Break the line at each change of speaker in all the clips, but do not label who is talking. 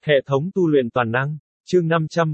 Hệ thống tu luyện toàn năng. Chương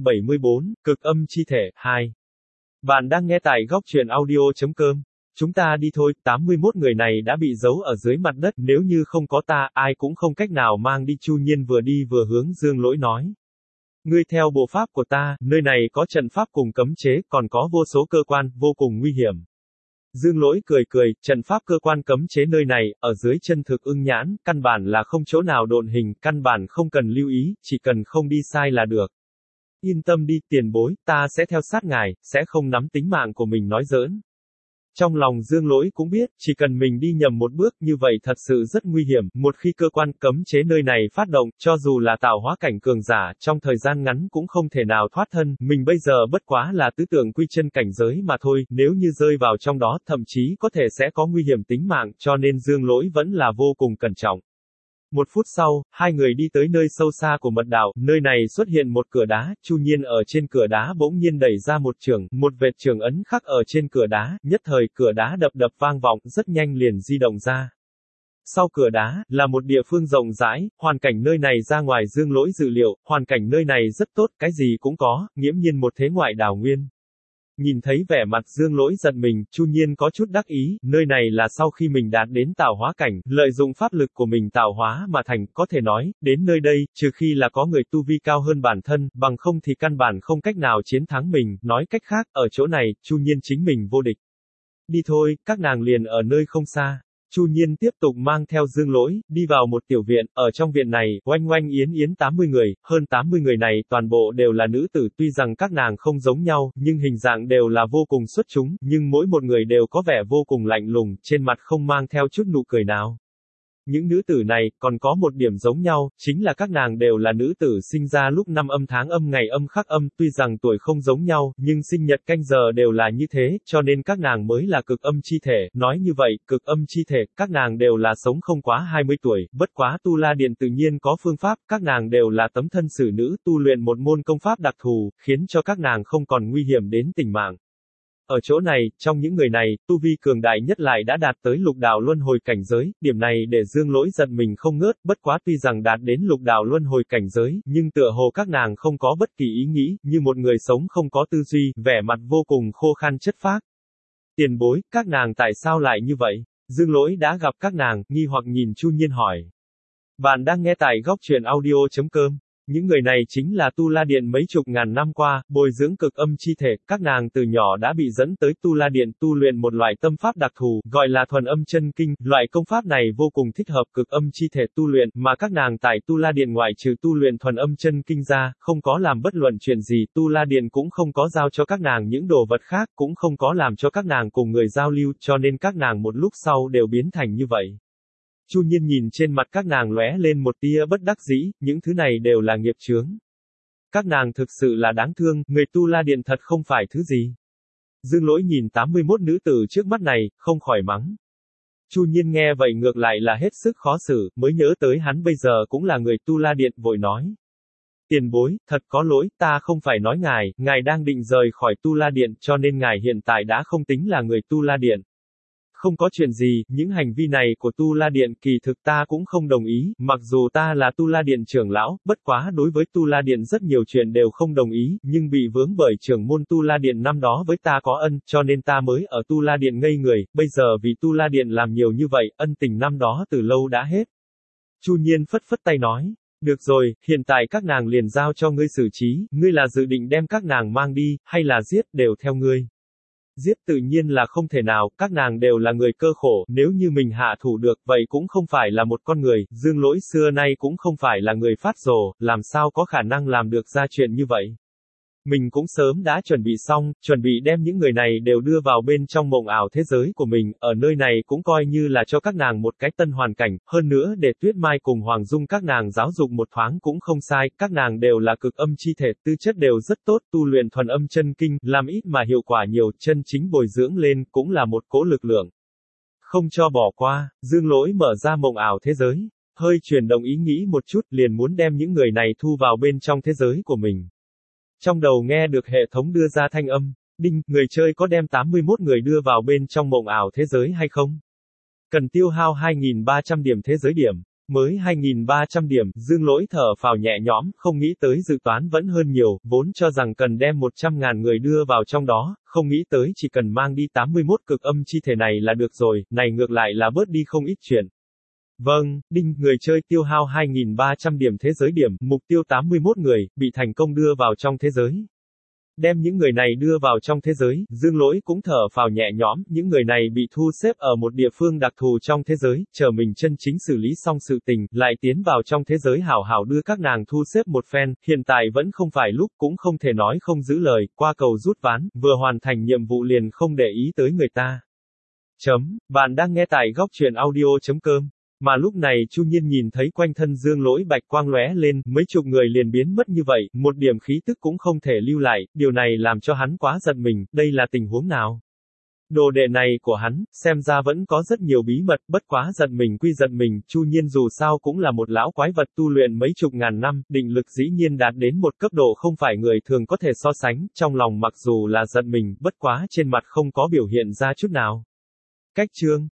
574, Cực âm chi thể, 2. Bạn đang nghe tại góc truyện audio.com. Chúng ta đi thôi, 81 người này đã bị giấu ở dưới mặt đất, nếu như không có ta, ai cũng không cách nào mang đi. Chu Nhiên vừa đi vừa hướng Dương Lỗi nói. Ngươi theo bộ pháp của ta, nơi này có trận pháp cùng cấm chế, còn có vô số cơ quan, vô cùng nguy hiểm. Dương Lỗi cười cười, trận pháp cơ quan cấm chế nơi này, ở dưới chân thực ưng nhãn, căn bản là không chỗ nào độn hình, căn bản không cần lưu ý, chỉ cần không đi sai là được. Yên tâm đi, tiền bối, ta sẽ theo sát ngài, sẽ không nắm tính mạng của mình nói giỡn. Trong lòng Dương Lỗi cũng biết, chỉ cần mình đi nhầm một bước như vậy thật sự rất nguy hiểm, một khi cơ quan cấm chế nơi này phát động, cho dù là tạo hóa cảnh cường giả, trong thời gian ngắn cũng không thể nào thoát thân, mình bây giờ bất quá là tứ tượng quy chân cảnh giới mà thôi, nếu như rơi vào trong đó, thậm chí có thể sẽ có nguy hiểm tính mạng, cho nên Dương Lỗi vẫn là vô cùng cẩn trọng. Một phút sau, hai người đi tới nơi sâu xa của mật đạo, nơi này xuất hiện một cửa đá, Chu Nhiên ở trên cửa đá bỗng nhiên đẩy ra một chưởng, một vệt chưởng ấn khắc ở trên cửa đá, nhất thời cửa đá đập đập vang vọng, rất nhanh liền di động ra. Sau cửa đá, là một địa phương rộng rãi, hoàn cảnh nơi này ra ngoài Dương Lỗi dự liệu, hoàn cảnh nơi này rất tốt, cái gì cũng có, nghiễm nhiên một thế ngoại đảo nguyên. Nhìn thấy vẻ mặt Dương Lỗi giận mình, Chu Nhiên có chút đắc ý, nơi này là sau khi mình đạt đến tạo hóa cảnh, lợi dụng pháp lực của mình tạo hóa mà thành, có thể nói, đến nơi đây, trừ khi là có người tu vi cao hơn bản thân, bằng không thì căn bản không cách nào chiến thắng mình, nói cách khác, ở chỗ này, Chu Nhiên chính mình vô địch. Đi thôi, các nàng liền ở nơi không xa. Chu Nhiên tiếp tục mang theo Dương Lỗi, đi vào một tiểu viện, ở trong viện này, oanh oanh yến yến 80 người, hơn 80 người này, toàn bộ đều là nữ tử, tuy rằng các nàng không giống nhau, nhưng hình dạng đều là vô cùng xuất chúng, nhưng mỗi một người đều có vẻ vô cùng lạnh lùng, trên mặt không mang theo chút nụ cười nào. Những nữ tử này, còn có một điểm giống nhau, chính là các nàng đều là nữ tử sinh ra lúc năm âm tháng âm ngày âm khắc âm, tuy rằng tuổi không giống nhau, nhưng sinh nhật canh giờ đều là như thế, cho nên các nàng mới là cực âm chi thể, nói như vậy, cực âm chi thể, các nàng đều là sống không quá 20 tuổi, bất quá Tu La Điện tự nhiên có phương pháp, các nàng đều là tấm thân xử nữ, tu luyện một môn công pháp đặc thù, khiến cho các nàng không còn nguy hiểm đến tính mạng. Ở chỗ này, trong những người này, tu vi cường đại nhất lại đã đạt tới lục đạo luân hồi cảnh giới, điểm này để Dương Lỗi giận mình không ngớt, bất quá tuy rằng đạt đến lục đạo luân hồi cảnh giới, nhưng tựa hồ các nàng không có bất kỳ ý nghĩ, như một người sống không có tư duy, vẻ mặt vô cùng khô khan chất phác. Tiền bối, các nàng tại sao lại như vậy? Dương Lỗi đã gặp các nàng, nghi hoặc nhìn Chu Nhiên hỏi. Bạn đang nghe tại góc truyện audio.com. Những người này chính là Tu La Điện mấy chục ngàn năm qua, bồi dưỡng cực âm chi thể, các nàng từ nhỏ đã bị dẫn tới Tu La Điện tu luyện một loại tâm pháp đặc thù, gọi là thuần âm chân kinh, loại công pháp này vô cùng thích hợp cực âm chi thể tu luyện, mà các nàng tại Tu La Điện ngoại trừ tu luyện thuần âm chân kinh ra, không có làm bất luận chuyện gì, Tu La Điện cũng không có giao cho các nàng những đồ vật khác, cũng không có làm cho các nàng cùng người giao lưu, cho nên các nàng một lúc sau đều biến thành như vậy. Chu Nhiên nhìn trên mặt các nàng lóe lên một tia bất đắc dĩ, những thứ này đều là nghiệp chướng. Các nàng thực sự là đáng thương, người Tu La Điện thật không phải thứ gì. Dương Lỗi nhìn 81 nữ tử trước mắt này, không khỏi mắng. Chu Nhiên nghe vậy ngược lại là hết sức khó xử, mới nhớ tới hắn bây giờ cũng là người Tu La Điện, vội nói. Tiền bối, thật có lỗi, ta không phải nói ngài đang định rời khỏi Tu La Điện, cho nên ngài hiện tại đã không tính là người Tu La Điện. Không có chuyện gì, những hành vi này của Tu La Điện kỳ thực ta cũng không đồng ý, mặc dù ta là Tu La Điện trưởng lão, bất quá đối với Tu La Điện rất nhiều chuyện đều không đồng ý, nhưng bị vướng bởi trưởng môn Tu La Điện năm đó với ta có ân, cho nên ta mới ở Tu La Điện ngây người, bây giờ vì Tu La Điện làm nhiều như vậy, ân tình năm đó từ lâu đã hết. Chu Nhiên phất phất tay nói. Được rồi, hiện tại các nàng liền giao cho ngươi xử trí, ngươi là dự định đem các nàng mang đi, hay là giết, đều theo ngươi. Giết tự nhiên là không thể nào, các nàng đều là người cơ khổ, nếu như mình hạ thủ được, vậy cũng không phải là một con người, Dương Lỗi xưa nay cũng không phải là người phát rồ, làm sao có khả năng làm được ra chuyện như vậy. Mình cũng sớm đã chuẩn bị xong, chuẩn bị đem những người này đều đưa vào bên trong mộng ảo thế giới của mình, ở nơi này cũng coi như là cho các nàng một cái tân hoàn cảnh, hơn nữa để Tuyết Mai cùng Hoàng Dung các nàng giáo dục một thoáng cũng không sai, các nàng đều là cực âm chi thể, tư chất đều rất tốt, tu luyện thuần âm chân kinh, làm ít mà hiệu quả nhiều, chân chính bồi dưỡng lên, cũng là một cỗ lực lượng. Không cho bỏ qua, Dương Lỗi mở ra mộng ảo thế giới, hơi chuyển động ý nghĩ một chút, liền muốn đem những người này thu vào bên trong thế giới của mình. Trong đầu nghe được hệ thống đưa ra thanh âm, đinh, người chơi có đem 81 người đưa vào bên trong mộng ảo thế giới hay không? Cần tiêu hao 2.300 điểm thế giới điểm. mới 2.300 điểm, Dương Lỗi thở phào nhẹ nhõm, không nghĩ tới dự toán vẫn hơn nhiều, vốn cho rằng cần đem 100.000 người đưa vào trong đó, không nghĩ tới chỉ cần mang đi 81 cực âm chi thể này là được rồi, này ngược lại là bớt đi không ít chuyện. Vâng, đinh, người chơi tiêu hao 2.300 điểm thế giới điểm, mục tiêu 81 người, bị thành công đưa vào trong thế giới. Đem những người này đưa vào trong thế giới, Dương Lỗi cũng thở phào nhẹ nhõm, những người này bị thu xếp ở một địa phương đặc thù trong thế giới, chờ mình chân chính xử lý xong sự tình, lại tiến vào trong thế giới hảo hảo đưa các nàng thu xếp một phen, hiện tại vẫn không phải lúc, cũng không thể nói không giữ lời, qua cầu rút ván, vừa hoàn thành nhiệm vụ liền không để ý tới người ta. Bạn đang nghe tại góc truyện audio.com. Mà lúc này Chu Nhiên nhìn thấy quanh thân Dương Lỗi bạch quang lóe lên, mấy chục người liền biến mất như vậy, một điểm khí tức cũng không thể lưu lại, điều này làm cho hắn quá giận mình, đây là tình huống nào? Đồ đệ này của hắn, xem ra vẫn có rất nhiều bí mật, bất quá giận mình quy giận mình, Chu Nhiên dù sao cũng là một lão quái vật tu luyện mấy chục ngàn năm, định lực dĩ nhiên đạt đến một cấp độ không phải người thường có thể so sánh, trong lòng mặc dù là giận mình, bất quá trên mặt không có biểu hiện ra chút nào. Cách chương